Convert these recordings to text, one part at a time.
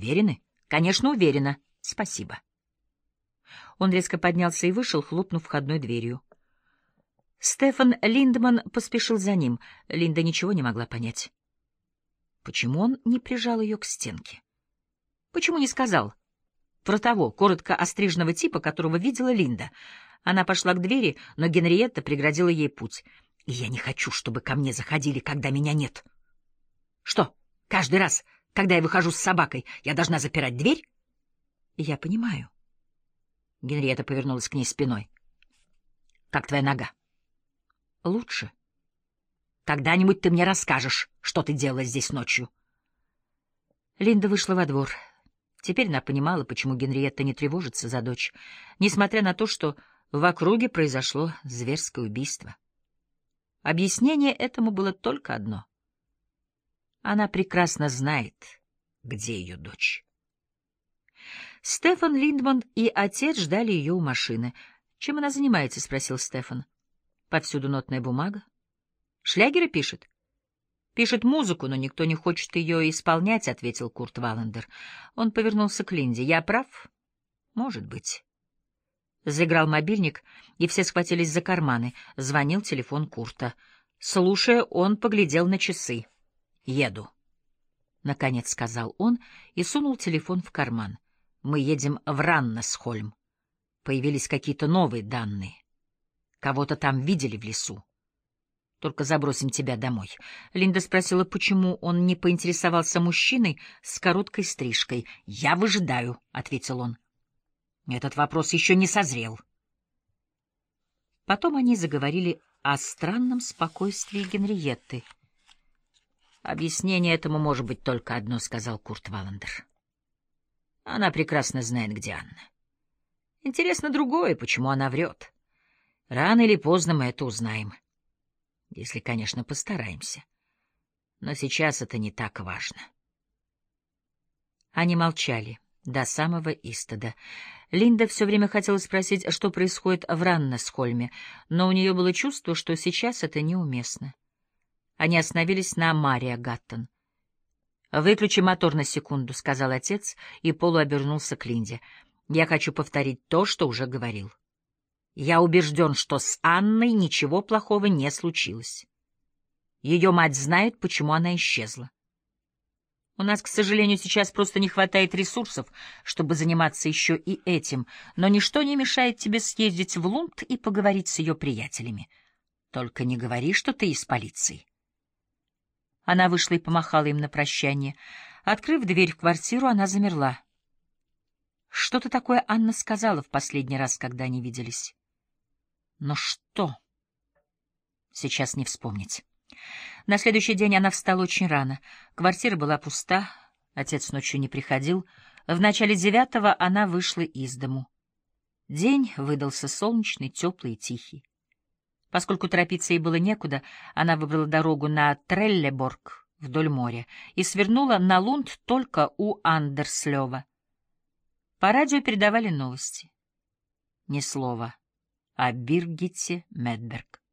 Уверены? Конечно, уверена. Спасибо. Он резко поднялся и вышел, хлопнув входной дверью. Стефан Линдман поспешил за ним. Линда ничего не могла понять. Почему он не прижал ее к стенке? Почему не сказал про того коротко остриженного типа, которого видела Линда? Она пошла к двери, но Генриетта преградила ей путь. «Я не хочу, чтобы ко мне заходили, когда меня нет». «Что, каждый раз, когда я выхожу с собакой, я должна запирать дверь?» «Я понимаю». Генриетта повернулась к ней спиной. «Как твоя нога?» «Лучше. Когда-нибудь ты мне расскажешь, что ты делала здесь ночью». Линда вышла во двор. Теперь она понимала, почему Генриетта не тревожится за дочь, несмотря на то, что в округе произошло зверское убийство. Объяснение этому было только одно. Она прекрасно знает, где ее дочь. Стефан Линдман и отец ждали ее у машины. «Чем она занимается?» — спросил Стефан. «Повсюду нотная бумага. Шлягеры пишет?» «Пишет музыку, но никто не хочет ее исполнять», — ответил Курт Валлендер. Он повернулся к Линде. «Я прав?» «Может быть». Заиграл мобильник, и все схватились за карманы. Звонил телефон Курта. Слушая, он поглядел на часы. «Еду», — наконец сказал он и сунул телефон в карман. «Мы едем в Раннесхольм. Появились какие-то новые данные. Кого-то там видели в лесу. Только забросим тебя домой». Линда спросила, почему он не поинтересовался мужчиной с короткой стрижкой. «Я выжидаю», — ответил он. «Этот вопрос еще не созрел». Потом они заговорили о странном спокойствии Генриетты. «Объяснение этому может быть только одно», — сказал Курт Валлендер. «Она прекрасно знает, где Анна. Интересно другое, почему она врет. Рано или поздно мы это узнаем. Если, конечно, постараемся. Но сейчас это не так важно». Они молчали до самого Истода. Линда все время хотела спросить, что происходит в Раннесхольме, но у нее было чувство, что сейчас это неуместно. Они остановились на Мария Гаттон. «Выключи мотор на секунду», — сказал отец, и полуобернулся к Линде. «Я хочу повторить то, что уже говорил. Я убежден, что с Анной ничего плохого не случилось. Ее мать знает, почему она исчезла. У нас, к сожалению, сейчас просто не хватает ресурсов, чтобы заниматься еще и этим, но ничто не мешает тебе съездить в Лунд и поговорить с ее приятелями. Только не говори, что ты из полиции». Она вышла и помахала им на прощание. Открыв дверь в квартиру, она замерла. Что-то такое Анна сказала в последний раз, когда они виделись. Но что? Сейчас не вспомнить. На следующий день она встала очень рано. Квартира была пуста, отец ночью не приходил. В начале 9-го она вышла из дому. День выдался солнечный, теплый и тихий. Поскольку торопиться ей было некуда, она выбрала дорогу на Треллеборг вдоль моря и свернула на Лунд только у Андерслёва. По радио передавали новости. Ни слова о Биргитте Медберг.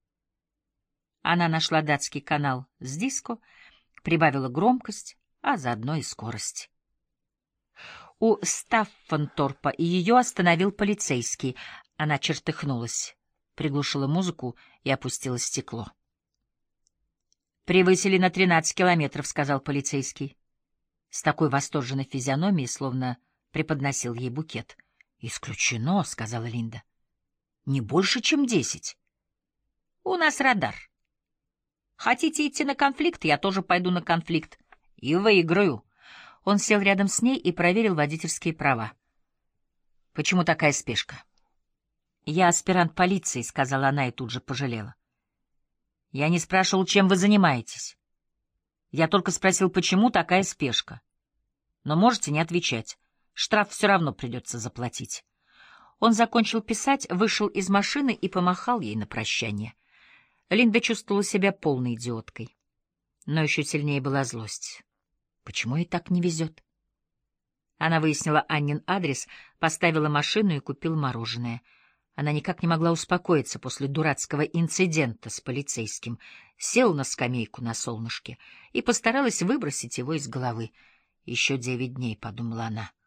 Она нашла датский канал с диско, прибавила громкость, а заодно и скорость. У Стаффенторпа ее остановил полицейский. Она чертыхнулась, приглушила музыку и опустила стекло. «Превысили на 13 километров», — сказал полицейский. С такой восторженной физиономией, словно преподносил ей букет. «Исключено», — сказала Линда. «Не больше, чем 10. У нас радар. Хотите идти на конфликт? Я тоже пойду на конфликт. И выиграю». Он сел рядом с ней и проверил водительские права. «Почему такая спешка?» «Я аспирант полиции», — сказала она и тут же пожалела. «Я не спрашивал, чем вы занимаетесь. Я только спросил, почему такая спешка. Но можете не отвечать. Штраф все равно придется заплатить». Он закончил писать, вышел из машины и помахал ей на прощание. Линда чувствовала себя полной идиоткой. Но еще сильнее была злость. Почему ей так не везет? Она выяснила Аннин адрес, поставила машину и купила мороженое. Она никак не могла успокоиться после дурацкого инцидента с полицейским, села на скамейку на солнышке и постаралась выбросить его из головы. Еще 9 дней, — подумала она.